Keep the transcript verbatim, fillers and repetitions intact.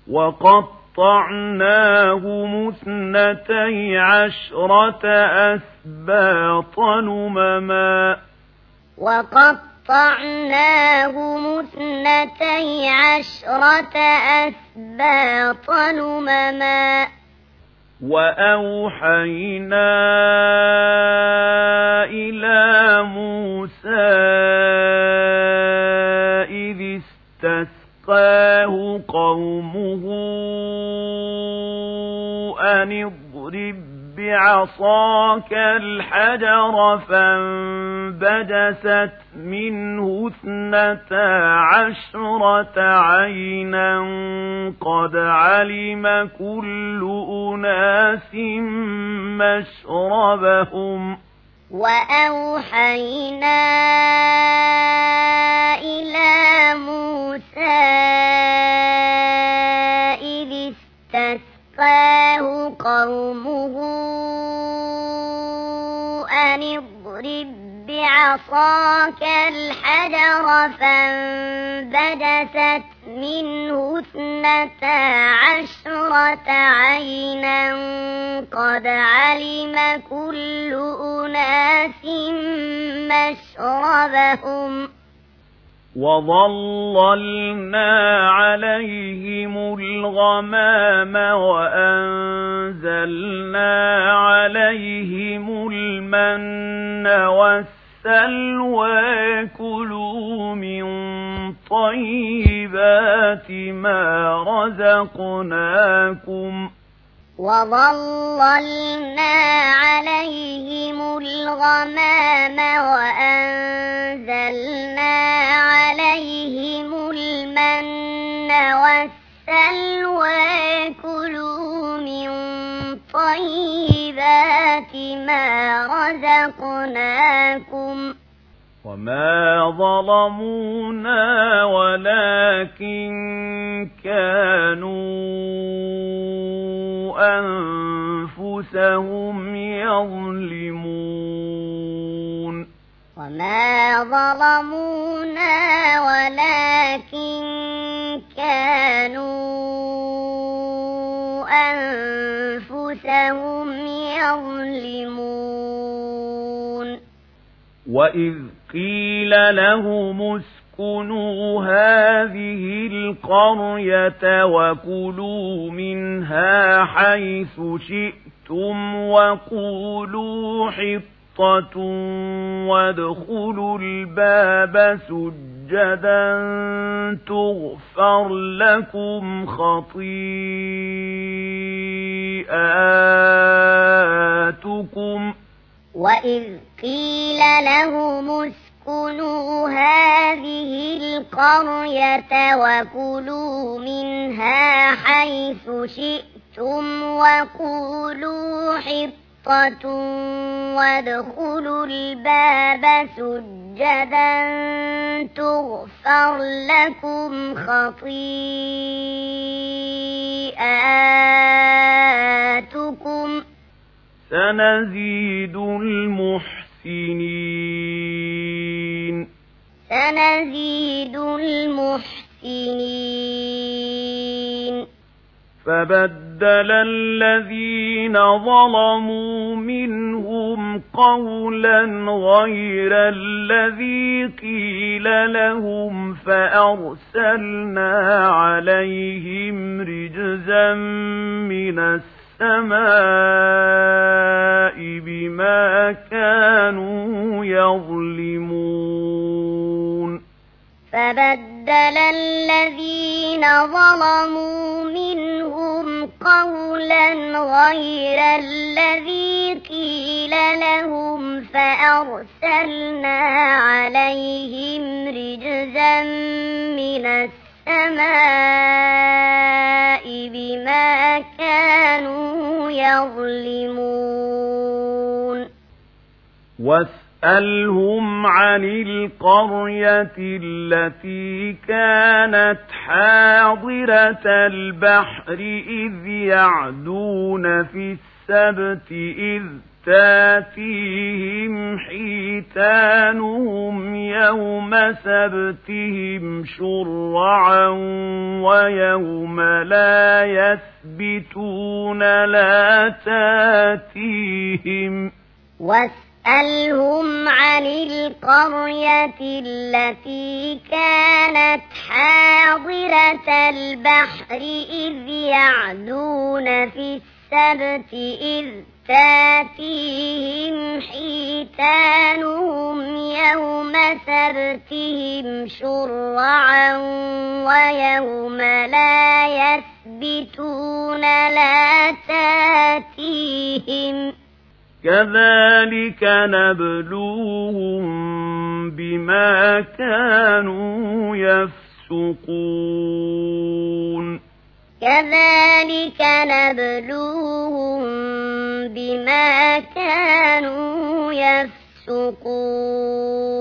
وقطعناهم اثنتي عشرة أسباطا أمما وقطعناهم اثنتي عشرة أسباطا أمما وأوحينا إلى موسى إذ استسقاه قومه أن اضرب بعصاك الحجر فانبجست منه اثنتا عشرة عينا قد علم كل أناس مشربهم وأوحينا إلى موسى إذ استسقاه قومه أن اضرب بعصاك الحجر فانبجست منه اثنتا عشرة عينا قد علم كل أناس مشربهم وظللنا عليهم الغمام وأنزلنا عليهم المن والسلوى كلوا من طيبات ما رزقناكم وظللنا عليهم الغمام وأنزلنا عليهم المن والسلوى كلوا من طيبات ما رزقناكم وما ظلمونا ولكن كانوا أنفسهم يظلمون وما ظلمونا ولكن كانوا أنفسهم يظلمون وإذ قيل لهم اسكنوا هذه القرية وكلوا منها حيث شئتم وقولوا حطة وادخلوا الباب سجدا تغفر لكم خطيئاتكم وإذ قيل لهم اسكنوا هذه القرية وكلوا منها حيث شئتم وقولوا حطة وادخلوا الباب سجدا تغفر لكم خطيئاتكم سنزيد المحسنين سنزيد المحسنين فبدل الذين ظلموا منهم قولا غير الذي قيل لهم فأرسلنا عليهم رجزا من السماء السماء بما كانوا يظلمون فبدل الذين ظلموا منهم قولا غير الذي قيل لهم فأرسلنا عليهم رجزا من السماء بما كانوا يظلمون واسألهم عن القرية التي كانت حاضرة البحر إذ يعدون في السبت إذ تاتيهم حيتانهم يوم سبتهم شرعا ويوم لا يثبتون لا تاتيهم واسألهم عن القرية التي كانت حاضرة البحر إذ يعدون في السبت إذ تاتيهم حيتانهم يوم سبتهم شرعا ويوم لا يثبتون لا تاتيهم كذلك نبلوهم بما كانوا يفسقون كذلك نبلوهم بما كانوا يفسقون